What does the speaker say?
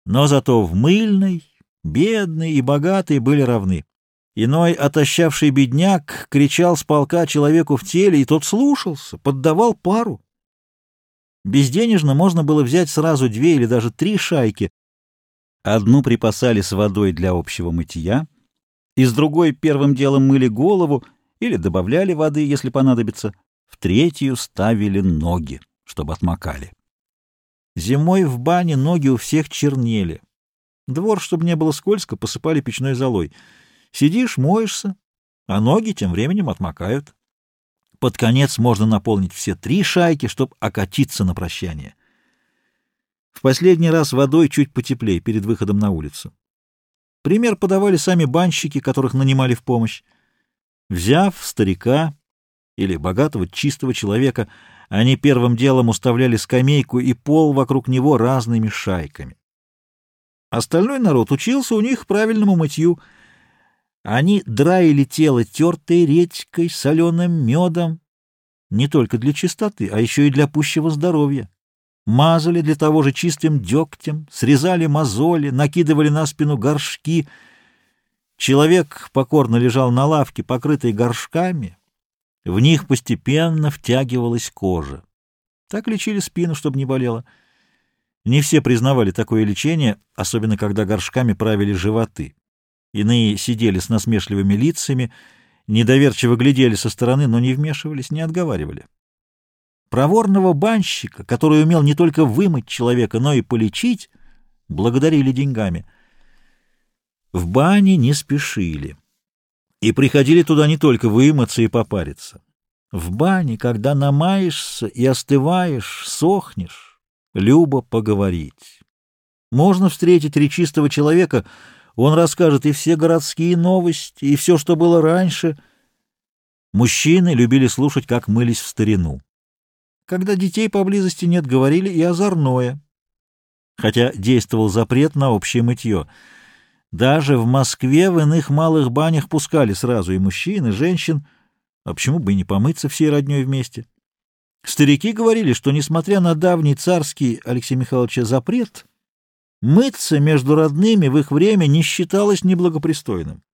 Но зато в мыльной бедные и богатые были равны. Иной отощавший бедняк кричал с полка человеку в теле, и тот слушался, поддавал пару. Безденежно можно было взять сразу 2 или даже 3 шайки. Одну припасали с водой для общего мытья, из другой первым делом мыли голову или добавляли воды, если понадобится, в третью ставили ноги, чтобы отмокали. Зимой в бане ноги у всех чернели. Двор, чтобы не было скользко, посыпали печной золой. Сидишь, моешься, а ноги тем временем отмокают. Под конец можно наполнить все 3 шайки, чтобы окатиться на прощание. В последний раз водой чуть потеплее перед выходом на улицу. Пример подавали сами банщики, которых нанимали в помощь. Взяв старика или богатого чистого человека, они первым делом уставляли скамейку и пол вокруг него разными шайками. Остальной народ учился у них правильному мытью. Они драили тело тертой редькой, соленым медом, не только для чистоты, а еще и для пущего здоровья. Мазали для того же чистым дегтем, срезали мозоли, накидывали на спину горшки. Человек покорно лежал на лавке, покрытой горшками. В них постепенно втягивалась кожа. Так лечили спину, чтобы не болело. Не все признавали такое лечение, особенно когда горшками правили животы. Иные сидели с насмешливыми лицами, недоверчиво глядели со стороны, но не вмешивались, не отговаривали. Проворного банщика, который умел не только вымыть человека, но и полечить, благодарили деньгами. В бане не спешили. И приходили туда не только вымыться и попариться. В бане, когда намаешься и остываешь, сохнешь, любо поговорить. Можно встретить речистого человека, он расскажет и все городские новости, и все, что было раньше. Мужчины любили слушать, как мылись в старину. Когда детей поблизости нет, говорили и озорное. Хотя действовал запрет на общее мытье. Даже в Москве в иных малых банях пускали сразу и мужчин, и женщин. А почему бы и не помыться всей родней вместе? Старики говорили, что, несмотря на давний царский Алексея Михайловича запрет, мыться между родными в их время не считалось неблагопристойным.